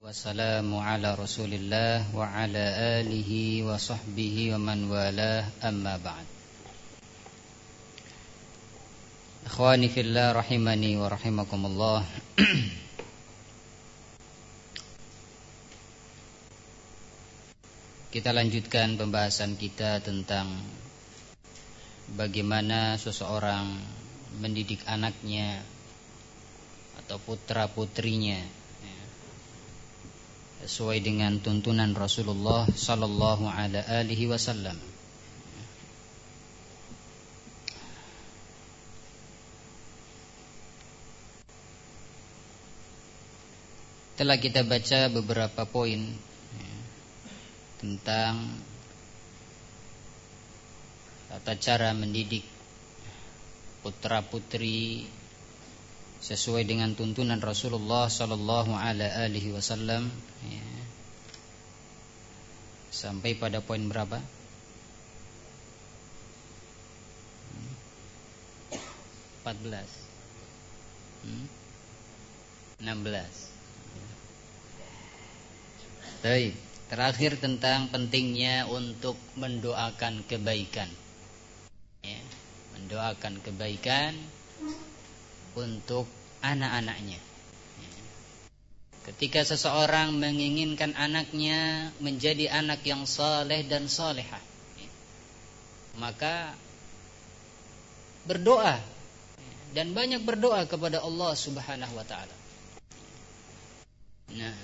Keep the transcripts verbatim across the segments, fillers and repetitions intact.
Wassalamu ala rasulillah wa ala alihi wa sahbihi wa man walah, amma ba'd. Ikhwani fillah rahimani wa rahimakumullah. Kita lanjutkan pembahasan kita tentang bagaimana seseorang mendidik anaknya atau putra-putrinya sesuai dengan tuntunan Rasulullah sallallahu alaihi wasallam. Telah kita baca beberapa poin ya, tentang tata cara mendidik putra-putri sesuai dengan tuntunan Rasulullah sallallahu alaihi wasallam ya. Sampai pada poin berapa? empat belas hmm? enam belas. Baik, terakhir tentang pentingnya untuk mendoakan kebaikan ya. Mendoakan kebaikan untuk anak-anaknya. Ketika seseorang menginginkan anaknya menjadi anak yang saleh dan salehah, maka berdoa dan banyak berdoa kepada Allah Subhanahu wa taala. Nah,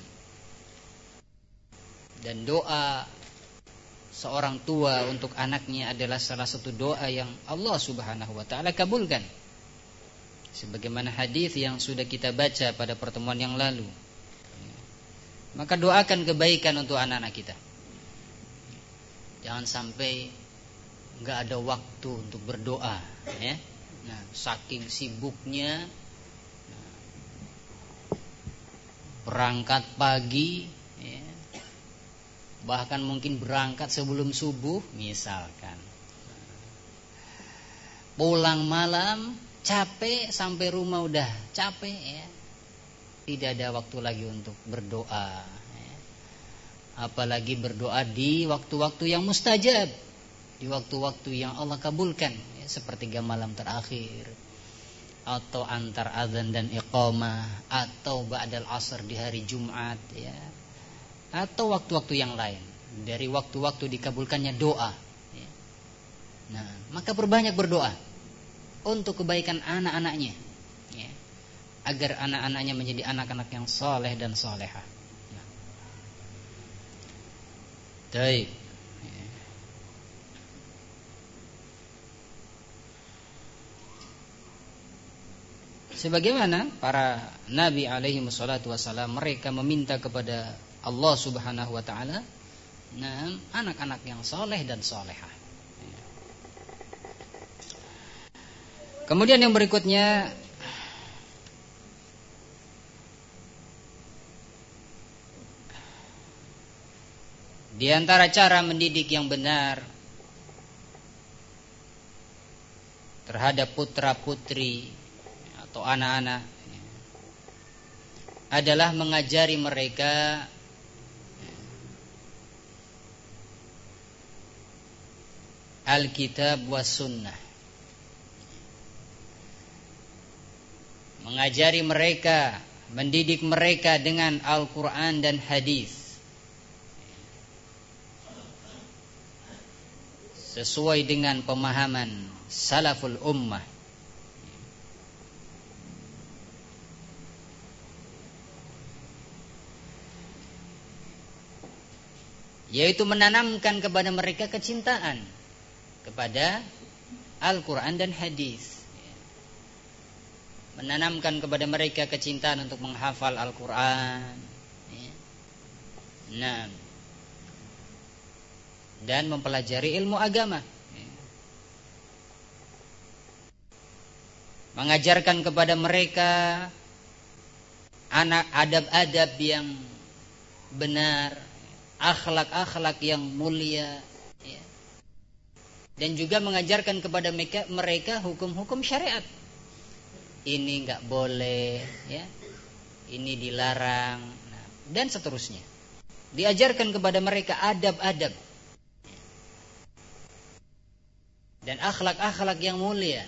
dan doa seorang tua untuk anaknya adalah salah satu doa yang Allah Subhanahu wa taala kabulkan. Sebagaimana hadis yang sudah kita baca pada pertemuan yang lalu. Maka doakan kebaikan untuk anak-anak kita. Jangan sampai enggak ada waktu untuk berdoa ya. Nah, saking sibuknya berangkat pagi ya. Bahkan mungkin berangkat sebelum subuh misalkan. Pulang malam capek, sampai rumah udah capek ya. Tidak ada waktu lagi untuk berdoa ya. Apalagi berdoa di waktu-waktu yang mustajab, di waktu-waktu yang Allah kabulkan ya, sepertiga malam terakhir, atau antar azan dan iqamah, atau ba'dal asar di hari Jumat ya, atau waktu-waktu yang lain. Dari waktu-waktu dikabulkannya doa ya. Nah, maka perbanyak berdoa untuk kebaikan anak-anaknya ya, agar anak-anaknya menjadi anak-anak yang saleh dan salehah. Nah. Baik. Ya. Sebagaimana para nabi alaihi wassalatu wassalam, mereka meminta kepada Allah Subhanahu wa taala nah, anak-anak yang saleh dan salehah. Kemudian yang berikutnya, di antara cara mendidik yang benar terhadap putra-putri atau anak-anak adalah mengajari mereka Alkitab was sunnah. Mengajari mereka, mendidik mereka dengan Al-Quran dan hadis, sesuai dengan pemahaman salaful ummah. Yaitu menanamkan kepada mereka kecintaan kepada Al-Quran dan hadis, menanamkan kepada mereka kecintaan untuk menghafal Al-Quran ya. Nah, dan mempelajari ilmu agama ya. Mengajarkan kepada mereka anak adab-adab yang benar, akhlak-akhlak yang mulia ya. Dan juga mengajarkan kepada mereka, mereka hukum-hukum syariat. Ini enggak boleh ya, ini dilarang. Nah, dan seterusnya. Diajarkan kepada mereka adab-adab dan akhlak-akhlak yang mulia.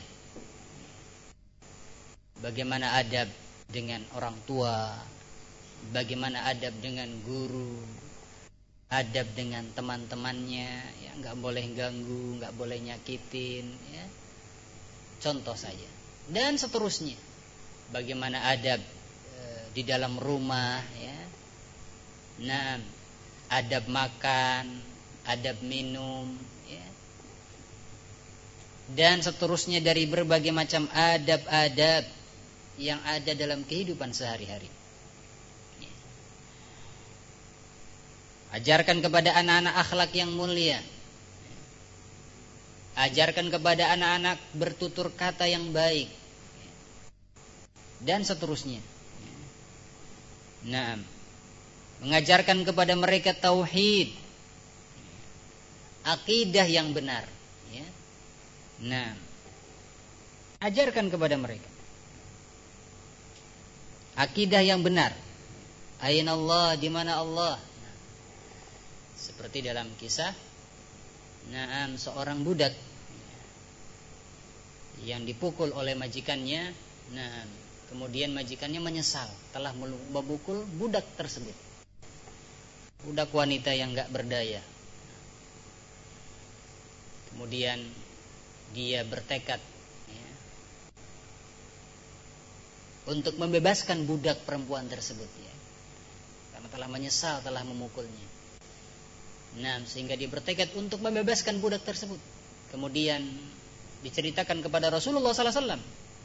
Bagaimana adab dengan orang tua, bagaimana adab dengan guru, adab dengan teman-temannya, ya nggak boleh ganggu, nggak boleh nyakitin, ya. Contoh saja. Dan seterusnya. Bagaimana adab e, di dalam rumah, ya. Nah, adab makan, adab minum, ya. Dan seterusnya dari berbagai macam adab-adab yang ada dalam kehidupan sehari-hari. Ya. Ajarkan kepada anak-anak akhlak yang mulia. Ajarkan kepada anak-anak bertutur kata yang baik. Dan seterusnya. Nah, mengajarkan kepada mereka tauhid, akidah yang benar. Ya. Nah, ajarkan kepada mereka akidah yang benar. Aina Allah, di mana Allah? Nah, seperti dalam kisah, nah, seorang budak yang dipukul oleh majikannya. Nah, kemudian majikannya menyesal telah memukul budak tersebut. Budak wanita yang enggak berdaya. Kemudian dia bertekad, ya, untuk membebaskan budak perempuan tersebut, ya, karena telah menyesal telah memukulnya. Nah, sehingga dia bertekad untuk membebaskan budak tersebut. Kemudian diceritakan kepada Rasulullah sallallahu alaihi wasallam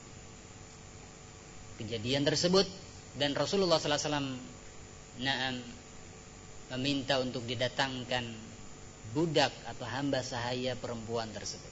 kejadian tersebut, dan Rasulullah sallallahu alaihi wasallam na'am meminta untuk didatangkan budak atau hamba sahaya perempuan tersebut.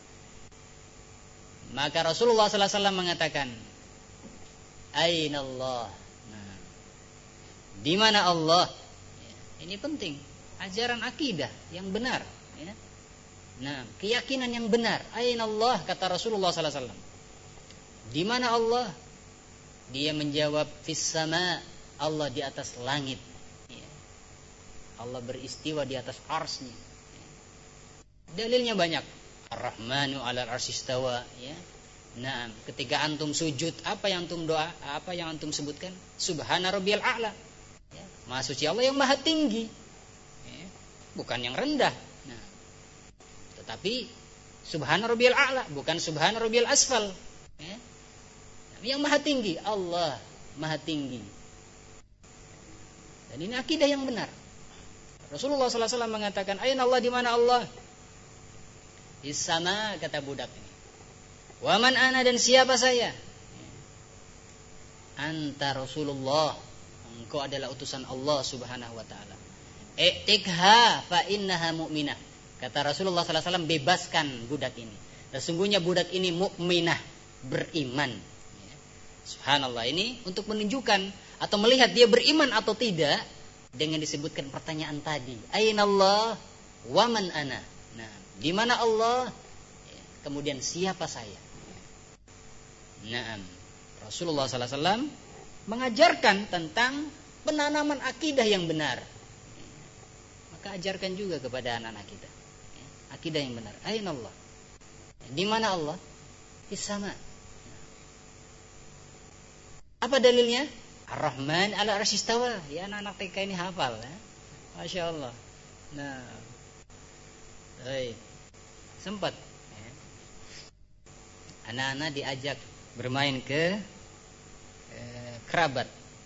Maka Rasulullah sallallahu alaihi wasallam mengatakan, Aina Allah? Nah, di mana Allah? Ya, ini penting, ajaran akidah yang benar, ya. Nah, keyakinan yang benar. Aina Allah, kata Rasulullah sallallahu alaihi wasallam. Di mana Allah? Dia menjawab, fis sama, Allah di atas langit. Ya. Allah beristiwa di atas arsy-Nya. Ya. Dalilnya banyak. Ar-Rahmanu 'alal arsy istawa, ya. Nah, ketika antum sujud, apa yang antum doa? Apa yang antum sebutkan? Subhana rabbiyal a'la. Ya, Maha suci Allah yang maha tinggi. Ya, bukan yang rendah. Nah, tetapi subhana rabbiyal a'la, bukan subhana rabbiyal asfal. Ya, yang maha tinggi, Allah maha tinggi. Dan ini akidah yang benar. Rasulullah sallallahu alaihi wasallam mengatakan, Aina Allah, di mana Allah? Di sama, kata budak ini. Wa man ana, dan siapa saya? Anta Rasulullah, engkau adalah utusan Allah subhanahu wa ta'ala. I'tikha fa innaha mu'minah. Kata Rasulullah sallallahu alaihi wasallam, bebaskan budak ini. Sesungguhnya budak ini mukminah, beriman. Subhanallah, ini untuk menunjukkan atau melihat dia beriman atau tidak dengan disebutkan pertanyaan tadi. Aina Allah wa man ana. Nah, di mana Allah? Kemudian siapa saya? Nah, Rasulullah sallallahu alaihi wasallam mengajarkan tentang penanaman akidah yang benar. Maka ajarkan juga kepada anak-anak kita akidah yang benar. Aina Allah? Di mana Allah? Di sama. Apa dalilnya? Ar-Rahman 'ala arsy istawa. Ya, anak-anak T K ini hafal, ya. Masya Allah. Nah, baik. Sempat, ya, anak-anak diajak bermain ke eh, kerabat.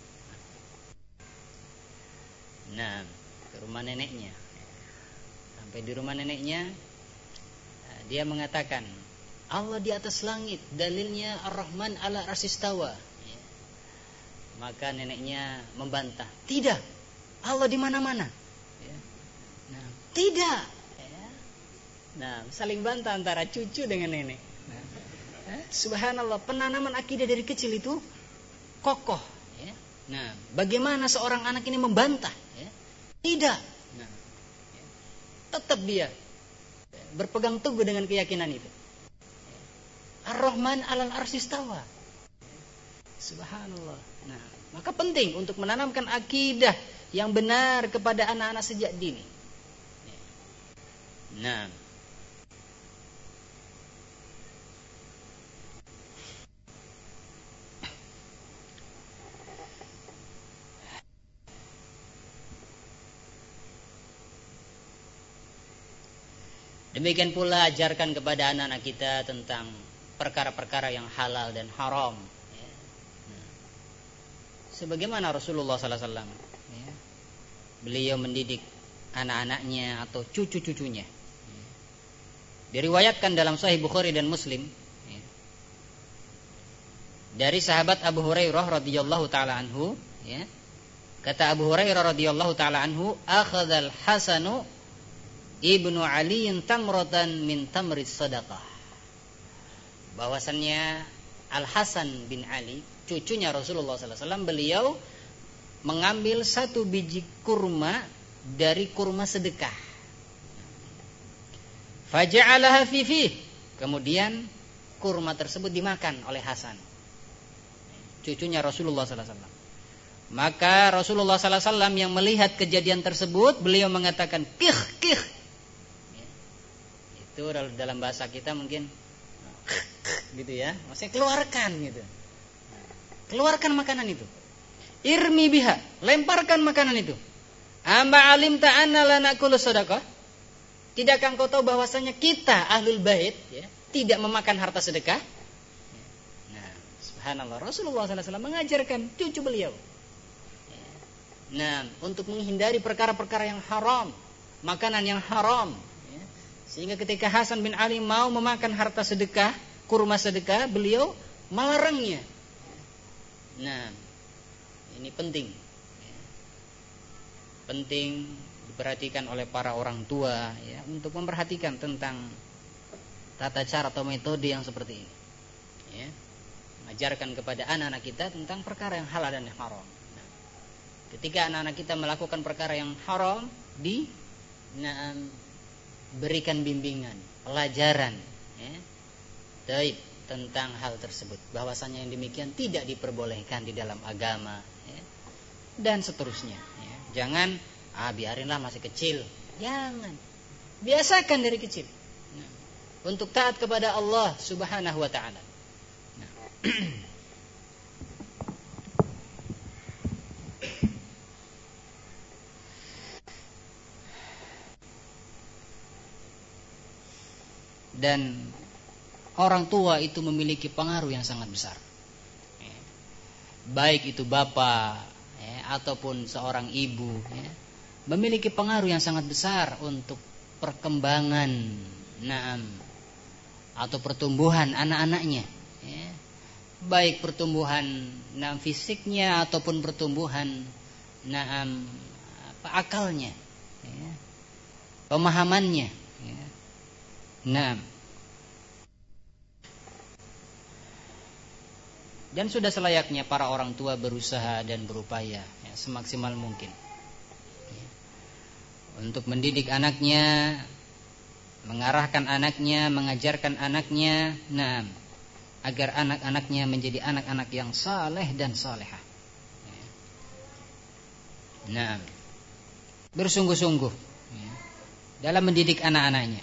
Nah, ke rumah neneknya. Sampai di rumah neneknya, dia mengatakan, Allah di atas langit, dalilnya Ar-Rahman 'ala arsy istawa. Maka neneknya membantah, tidak, Allah di mana-mana. Ya. Nah, tidak. Ya. Nah, saling bantah antara cucu dengan nenek. Nah, eh, subhanallah, penanaman akidah dari kecil itu kokoh. Ya. Nah, bagaimana seorang anak ini membantah? Ya. Tidak. Nah, ya. Tetap dia berpegang teguh dengan keyakinan itu. Ar-Rahman 'alal arsy istawa. Subhanallah. Nah, Maka penting untuk menanamkan akidah yang benar kepada anak-anak sejak dini. Nah, demikian pula ajarkan kepada anak-anak kita tentang perkara-perkara yang halal dan haram. Ya. Nah, sebagaimana Rasulullah sallallahu alaihi wasallam, ya, beliau mendidik anak-anaknya atau cucu-cucunya. Ya. Diriwayatkan dalam Sahih Bukhari dan Muslim, ya, dari sahabat Abu Hurairah radhiyallahu taala anhu, ya, kata Abu Hurairah radhiyallahu taala anhu, akhadzal Hasanu Ibnu Aliin tamratan min tamris sadaqah. Bahwasannya Al Hasan bin Ali, cucunya Rasulullah sallallahu alaihi wasallam, beliau mengambil satu biji kurma dari kurma sedekah. Faja'alaha fi fi. Kemudian kurma tersebut dimakan oleh Hasan, cucunya Rasulullah sallallahu alaihi wasallam. Maka Rasulullah sallallahu alaihi wasallam yang melihat kejadian tersebut, beliau mengatakan kih kih. Itu dalam bahasa kita mungkin gitu ya, maksudnya keluarkan gitu. Keluarkan makanan itu. Irmi biha, lemparkan makanan itu. Amba alim ta'anna lana kullu sadaqah. Tidakkah engkau tahu bahwasanya kita ahlul bait, ya, tidak memakan harta sedekah? Nah, subhanallah, Rasulullah sallallahu alaihi wasallam mengajarkan cucu beliau. Nah, untuk menghindari perkara-perkara yang haram, makanan yang haram. Sehingga ketika Hasan bin Ali mau memakan harta sedekah, kurma sedekah, beliau melarangnya. Nah, ini penting. Penting diperhatikan oleh para orang tua, ya, untuk memperhatikan tentang tata cara atau metode yang seperti ini. Ya, mengajarkan kepada anak-anak kita tentang perkara yang halal dan yang haram. Nah, ketika anak-anak kita melakukan perkara yang haram, di nah, berikan bimbingan, pelajaran, ya, taib, tentang hal tersebut, bahwasanya yang demikian tidak diperbolehkan di dalam agama, ya, dan seterusnya. Ya. Jangan, ah biarinlah masih kecil, jangan, biasakan dari kecil, nah, untuk taat kepada Allah Subhanahu Wa Taala. Nah. Dan orang tua itu memiliki pengaruh yang sangat besar, ya, baik itu bapak, ya, ataupun seorang ibu, ya, memiliki pengaruh yang sangat besar untuk perkembangan naam atau pertumbuhan anak-anaknya, ya, baik pertumbuhan naam fisiknya ataupun pertumbuhan naam apa akalnya, ya, pemahamannya, ya. Naam. Dan sudah selayaknya para orang tua berusaha dan berupaya, ya, semaksimal mungkin, ya, untuk mendidik anaknya, mengarahkan anaknya, mengajarkan anaknya, nah, agar anak-anaknya menjadi anak-anak yang saleh dan salehah. Ya. Nah, bersungguh-sungguh, ya, dalam mendidik anak-anaknya,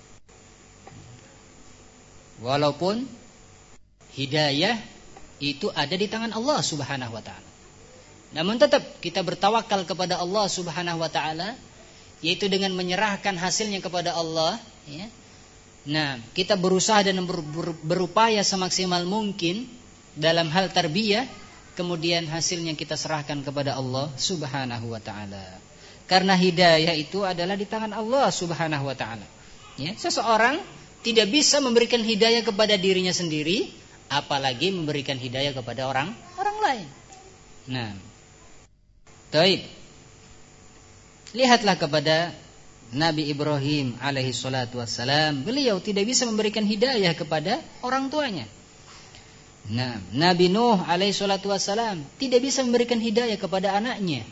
walaupun hidayah itu ada di tangan Allah Subhanahu Wa Taala. Namun tetap kita bertawakal kepada Allah Subhanahu Wa Taala, yaitu dengan menyerahkan hasilnya kepada Allah. Ya. Nah, kita berusaha dan ber, ber, berupaya semaksimal mungkin dalam hal tarbiyah, kemudian hasilnya kita serahkan kepada Allah Subhanahu Wa Taala. Karena hidayah itu adalah di tangan Allah Subhanahu Wa Taala. Ya, seseorang tidak bisa memberikan hidayah kepada dirinya sendiri, apalagi memberikan hidayah kepada orang orang lain. Nah, taib. Lihatlah kepada Nabi Ibrahim alaihi salatu wassalam, beliau tidak bisa memberikan hidayah kepada orang tuanya. Nah, Nabi Nuh alaihi salatu wassalam tidak bisa memberikan hidayah kepada anaknya.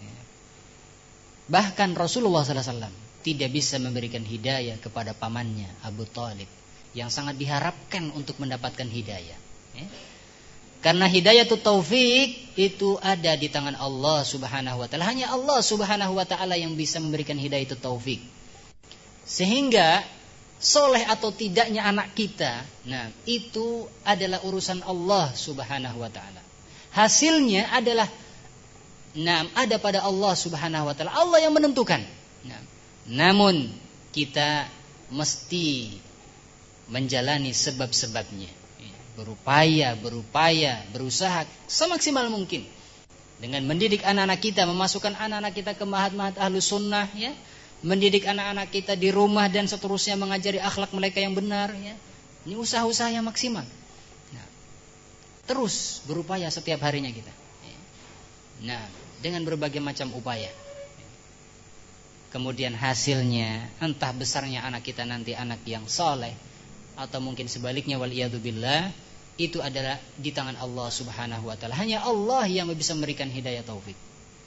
Bahkan Rasulullah sallallahu alaihi wasallam tidak bisa memberikan hidayah kepada pamannya Abu Thalib, yang sangat diharapkan untuk mendapatkan hidayah, ya. Karena hidayatut taufik itu ada di tangan Allah Subhanahu wa taala. Hanya Allah Subhanahu wa taala yang bisa memberikan hidayatut taufik. Sehingga soleh atau tidaknya anak kita, nah itu adalah urusan Allah Subhanahu wa taala. Hasilnya adalah nah ada pada Allah Subhanahu wa taala. Allah yang menentukan. Nah, namun kita mesti menjalani sebab-sebabnya. Berupaya, berupaya, berusaha semaksimal mungkin dengan mendidik anak-anak kita, memasukkan anak-anak kita ke mahat-mahat ahlus sunnah, ya, mendidik anak-anak kita di rumah dan seterusnya, mengajari akhlak mereka yang benar, ya. Ini usaha-usaha yang maksimal. Nah, terus berupaya setiap harinya kita. Nah, dengan berbagai macam upaya. Kemudian hasilnya, entah besarnya anak kita nanti anak yang soleh, atau mungkin sebaliknya waliyadzubillah, itu adalah di tangan Allah Subhanahu wa taala. Hanya Allah yang bisa memberikan hidayah taufik.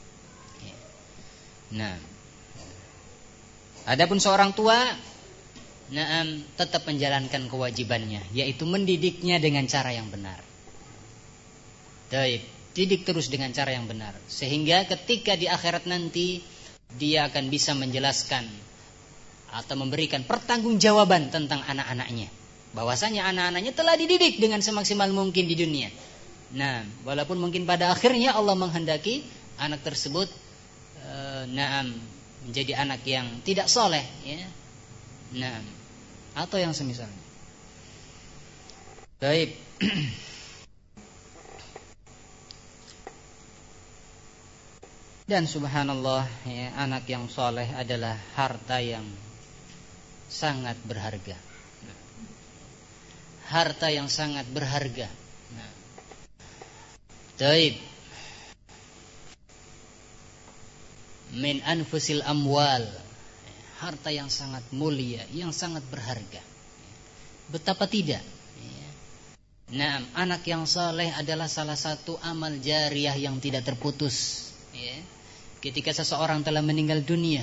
Nah, adapun seorang tua, naam, tetap menjalankan kewajibannya, yaitu mendidiknya dengan cara yang benar. Baik, didik terus dengan cara yang benar, sehingga ketika di akhirat nanti dia akan bisa menjelaskan atau memberikan pertanggungjawaban tentang anak-anaknya, bahwasanya anak-anaknya telah dididik dengan semaksimal mungkin di dunia. Nah, walaupun mungkin pada akhirnya Allah menghendaki anak tersebut e, naam menjadi anak yang tidak soleh, ya, nah, atau yang semisalnya. Baik. Dan subhanallah, ya, anak yang soleh adalah harta yang sangat berharga. Harta yang sangat berharga. Nah. Taib. Min anfusil amwal. Harta yang sangat mulia, yang sangat berharga. Betapa tidak? Nah, anak yang soleh adalah salah satu amal jariyah yang tidak terputus. Ya. Ketika seseorang telah meninggal dunia,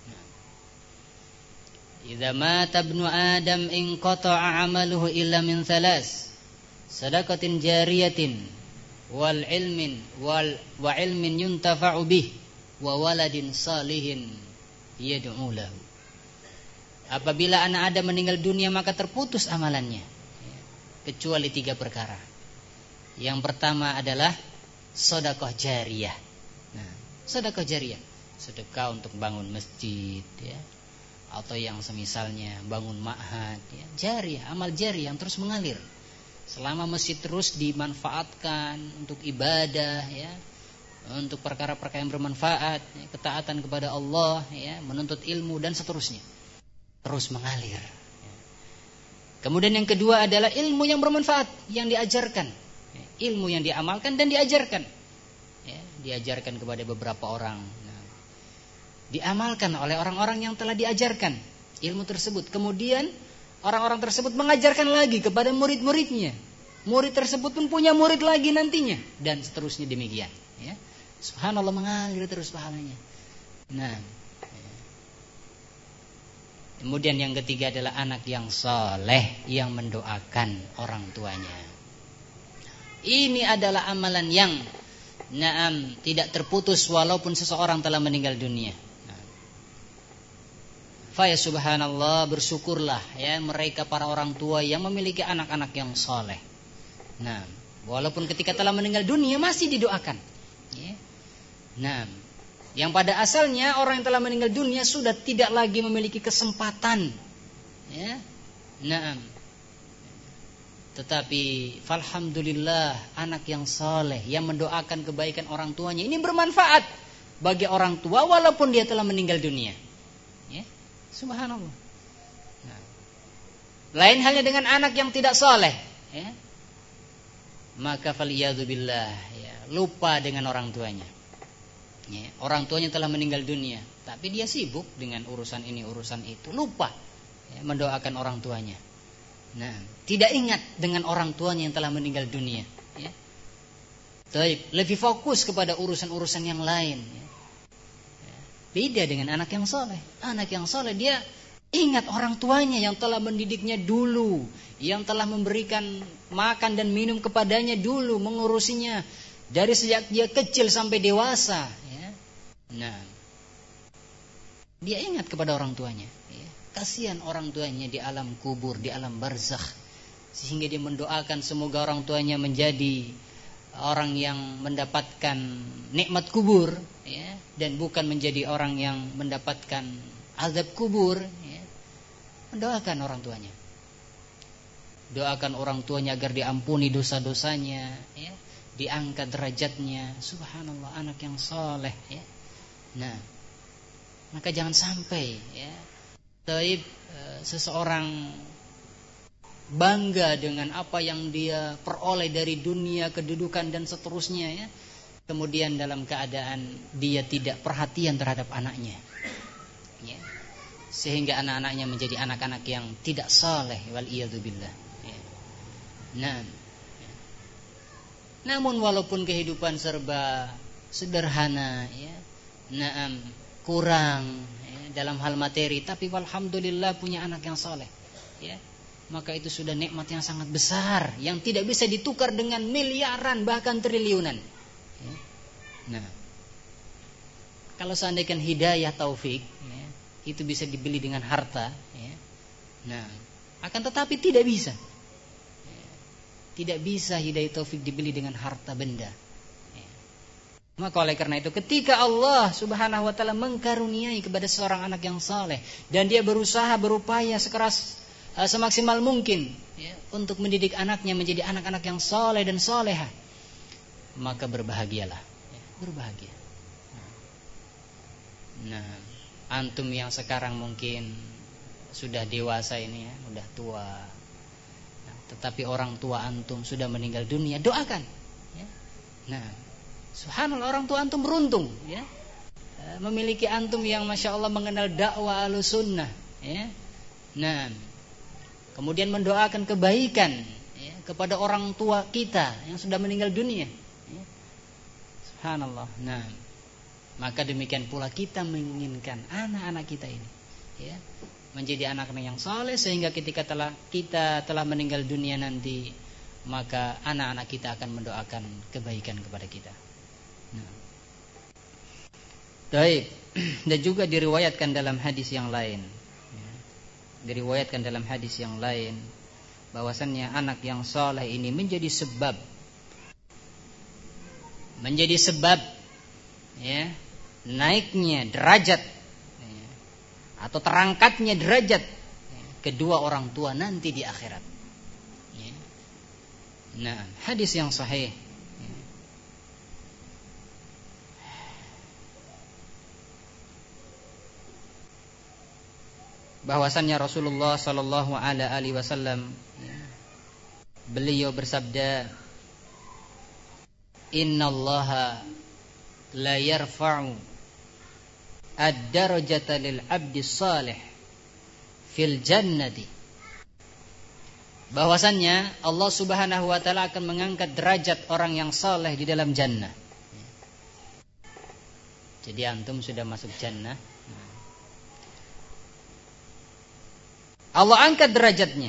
idza mata ibnu adam in qata'a 'amaluhu illa min thalas, sadaqatin jariyatin wal ilmin wal wa ilmin yuntafa'u bih wa waladin salihin yad'u lahu. Apabila anak Adam meninggal dunia maka terputus amalannya, kecuali tiga perkara. Yang pertama adalah sedekah jariyah. Nah, sedekah jariyah, sedekah untuk bangun masjid, ya, atau yang semisalnya bangun ma'had, ya, jariyah, amal jariyah yang terus mengalir selama masjid terus dimanfaatkan untuk ibadah, ya, untuk perkara-perkara yang bermanfaat, ya, ketaatan kepada Allah, ya, menuntut ilmu dan seterusnya, terus mengalir. Ya. Kemudian yang kedua adalah ilmu yang bermanfaat yang diajarkan, ya, ilmu yang diamalkan dan diajarkan. Ya, diajarkan kepada beberapa orang, nah, diamalkan oleh orang-orang yang telah diajarkan ilmu tersebut. Kemudian orang-orang tersebut mengajarkan lagi kepada murid-muridnya. Murid tersebut pun punya murid lagi nantinya, dan seterusnya demikian. Ya. Subhanallah, mengalir terus pahalanya. Nah, ya. Kemudian yang ketiga adalah anak yang soleh yang mendoakan orang tuanya. Ini adalah amalan yang naam tidak terputus walaupun seseorang telah meninggal dunia. Nah. Fa ya subhanallah, bersyukurlah, ya, mereka para orang tua yang memiliki anak-anak yang soleh. Nah, walaupun ketika telah meninggal dunia masih didoakan. Ya. Nah, yang pada asalnya orang yang telah meninggal dunia sudah tidak lagi memiliki kesempatan, ya. Nah, tetapi falhamdulillah anak yang soleh yang mendoakan kebaikan orang tuanya ini bermanfaat bagi orang tua walaupun dia telah meninggal dunia. Ya, subhanallah. Nah, lain halnya dengan anak yang tidak soleh, ya, maka faliyadzubillah, ya, lupa dengan orang tuanya. Ya, orang tuanya telah meninggal dunia, tapi dia sibuk dengan urusan ini urusan itu, lupa, ya, mendoakan orang tuanya. Nah, tidak ingat dengan orang tuanya yang telah meninggal dunia, ya. Baik, lebih fokus kepada urusan-urusan yang lain, ya. Beda dengan anak yang soleh. Anak yang soleh dia Ingat orang tuanya yang telah mendidiknya dulu, yang telah memberikan makan dan minum kepadanya dulu, mengurusinya dari sejak dia kecil sampai dewasa. Ya. Nah, dia ingat kepada orang tuanya. Ya. Kasihan orang tuanya di alam kubur, di alam barzakh, sehingga dia mendoakan semoga orang tuanya menjadi orang yang mendapatkan nikmat kubur, ya, dan bukan menjadi orang yang mendapatkan azab kubur. Ya. Mendoakan orang tuanya, doakan orang tuanya agar diampuni dosa-dosanya, ya, diangkat derajatnya. Subhanallah, anak yang soleh. Ya. Nah, maka jangan sampai, ya, taib e, seseorang bangga dengan apa yang dia peroleh dari dunia, kedudukan dan seterusnya, ya, kemudian dalam keadaan dia tidak perhatian terhadap anaknya, ya, sehingga anak-anaknya menjadi anak-anak yang tidak saleh, wal iyadzubillah. Ya. Nah, ya. Namun walaupun kehidupan serba sederhana, ya, naam, kurang, ya, dalam hal materi, tapi alhamdulillah punya anak yang saleh, ya, maka itu sudah nikmat yang sangat besar yang tidak bisa ditukar dengan miliaran bahkan triliunan. Ya. Nah, kalau seandainya hidayah taufik, ya, itu bisa dibeli dengan harta, ya. Nah, akan tetapi tidak bisa, ya. Tidak bisa hidayah taufik dibeli dengan harta benda, ya. Maka oleh karena itu, ketika Allah Subhanahu wa taala mengkaruniai kepada seorang anak yang saleh dan dia berusaha, berupaya sekeras uh, semaksimal mungkin, ya, untuk mendidik anaknya menjadi anak-anak yang saleh dan salehah, maka berbahagialah, ya, berbahagia. Nah, antum yang sekarang mungkin sudah dewasa ini, ya, sudah tua, nah, tetapi orang tua antum sudah meninggal dunia, doakan, ya. Nah, subhanallah, orang tua antum beruntung, ya, memiliki antum yang masya Allah mengenal dakwah Ahlussunnah, ya. Nah, kemudian mendoakan kebaikan, ya, kepada orang tua kita yang sudah meninggal dunia, ya. Subhanallah. Nah, maka demikian pula kita menginginkan anak-anak kita ini, ya, menjadi anak-anak yang saleh, sehingga ketika telah kita telah meninggal dunia nanti, maka anak-anak kita akan mendoakan kebaikan kepada kita. Nah, baik. Dan juga diriwayatkan dalam hadis yang lain, ya, diriwayatkan dalam hadis yang lain bahwasannya anak yang saleh ini menjadi sebab, menjadi sebab, ya, naiknya derajat, ya, atau terangkatnya derajat, ya, kedua orang tua nanti di akhirat, ya. Nah, hadis yang sahih, ya, bahwasannya Rasulullah sallallahu alaihi wasallam, ya, beliau bersabda, innallaha la yarfa'u ad-darajata lil 'abdi salih fil jannati, bahwasannya Allah Subhanahu wa taala akan mengangkat derajat orang yang saleh di dalam jannah. Jadi antum sudah masuk jannah, Allah angkat derajatnya.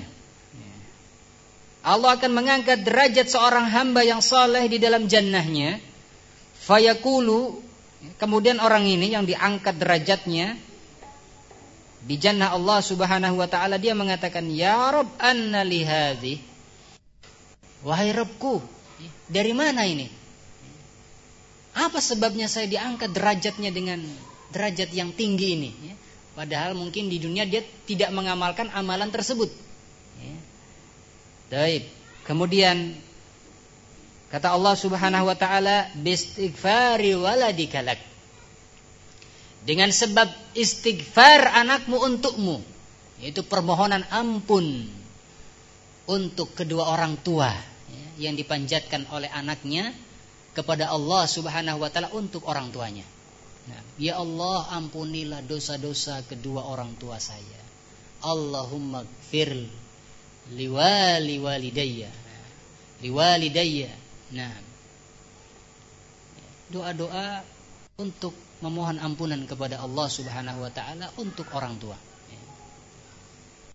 Allah akan mengangkat derajat seorang hamba yang saleh di dalam jannahnya. Fayaqulu, kemudian orang ini yang diangkat derajatnya di jannah Allah Subhanahu wa taala, dia mengatakan, ya Rabb, anna li hadhi, wahai Rabbku, dari mana ini? Apa sebabnya saya diangkat derajatnya dengan derajat yang tinggi ini, ya? Padahal mungkin di dunia dia tidak mengamalkan amalan tersebut, ya. Baik. Kemudian kata Allah Subhanahu wa taala, bistighfari waladika lak, dengan sebab istighfar anakmu untukmu, yaitu permohonan ampun untuk kedua orang tua, ya, yang dipanjatkan oleh anaknya kepada Allah Subhanahu wa taala untuk orang tuanya. Nah, ya Allah, ampunilah dosa-dosa kedua orang tua saya. Allahumma gfir liwali walidayya, liwalidayya. Nah, doa-doa untuk memohon ampunan kepada Allah Subhanahu wa taala untuk orang tua.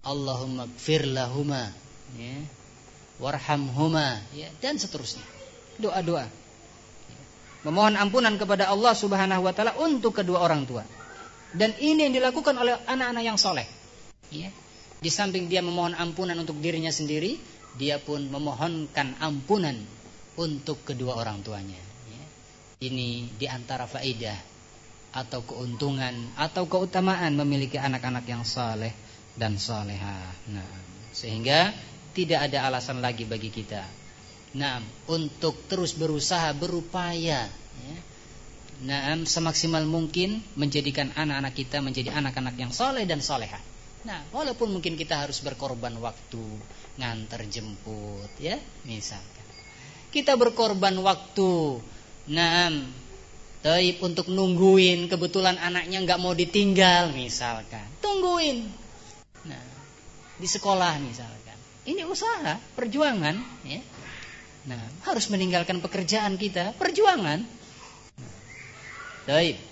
Allahumma gfir lahuma, ya, warhamhuma, ya, dan seterusnya. Doa-doa. Memohon ampunan kepada Allah Subhanahu wa taala untuk kedua orang tua. Dan ini yang dilakukan oleh anak-anak yang soleh. Ya. Di samping dia memohon ampunan untuk dirinya sendiri, dia pun memohonkan ampunan untuk kedua orang tuanya. Ya. Ini diantara faedah atau keuntungan atau keutamaan memiliki anak-anak yang saleh dan salehah. Nah, sehingga tidak ada alasan lagi bagi kita, nah, untuk terus berusaha, berupaya, ya, nah, semaksimal mungkin menjadikan anak-anak kita menjadi anak-anak yang saleh dan salehah. Nah, walaupun mungkin kita harus berkorban waktu, ngantar jemput, ya, misalkan kita berkorban waktu, nah, taib untuk nungguin, kebetulan anaknya nggak mau ditinggal, misalkan, tungguin, nah, di sekolah misalkan, ini usaha, perjuangan, ya. Nah, harus meninggalkan pekerjaan kita, perjuangan. Taib,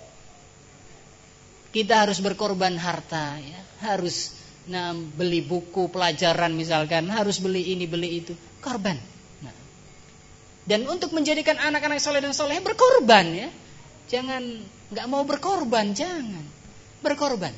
kita harus berkorban harta, ya, harus nah, beli buku pelajaran misalkan, harus beli ini beli itu, korban. Nah, dan untuk menjadikan anak-anak soleh dan soleh berkorban, ya, jangan nggak mau berkorban, jangan berkorban.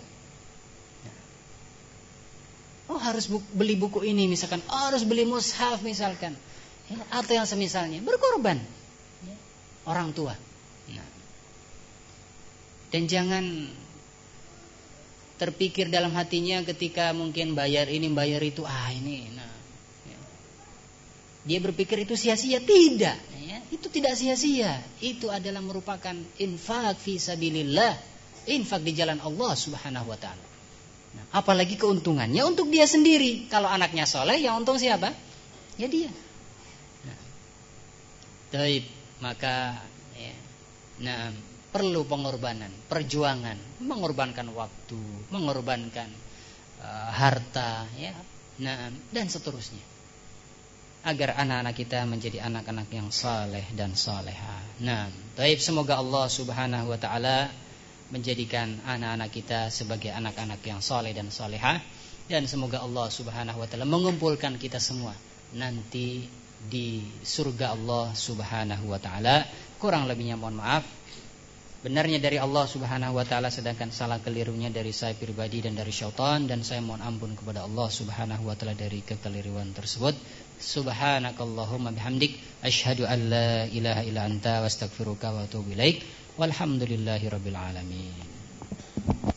Oh, harus bu- beli buku ini misalkan, oh, harus beli mushaf misalkan, ya, atau yang semisalnya, berkorban, ya, orang tua. Nah, dan jangan terpikir dalam hatinya ketika mungkin bayar ini bayar itu, ah ini, nah, ya. Dia berpikir itu sia-sia, tidak, ya, itu tidak sia-sia, itu adalah merupakan infak fi sabilillah, infak di jalan Allah Subhanahu wa taala. Nah, apalagi keuntungannya untuk dia sendiri. Kalau anaknya soleh, yang untung siapa? Ya dia. Nah, taib, maka, ya, nah, perlu pengorbanan, perjuangan, mengorbankan waktu, mengorbankan uh, harta, ya, nah, dan seterusnya, agar anak-anak kita menjadi anak-anak yang saleh dan salehah. Nah, taib, semoga Allah Subhanahu wa taala menjadikan anak-anak kita sebagai anak-anak yang saleh dan salehah, dan semoga Allah Subhanahu wa taala mengumpulkan kita semua nanti di surga Allah Subhanahu wa taala. Kurang lebihnya mohon maaf. Benarnya dari Allah Subhanahu wa taala, sedangkan salah kelirunya dari saya pribadi dan dari syaitan, dan saya mohon ampun kepada Allah Subhanahu wa taala dari kekeliruan tersebut. Subhanakallahumma bihamdik asyhadu an la ilaha illa anta wastaghfiruka wa atubu ilaik. Walhamdulillahirabbil alamin.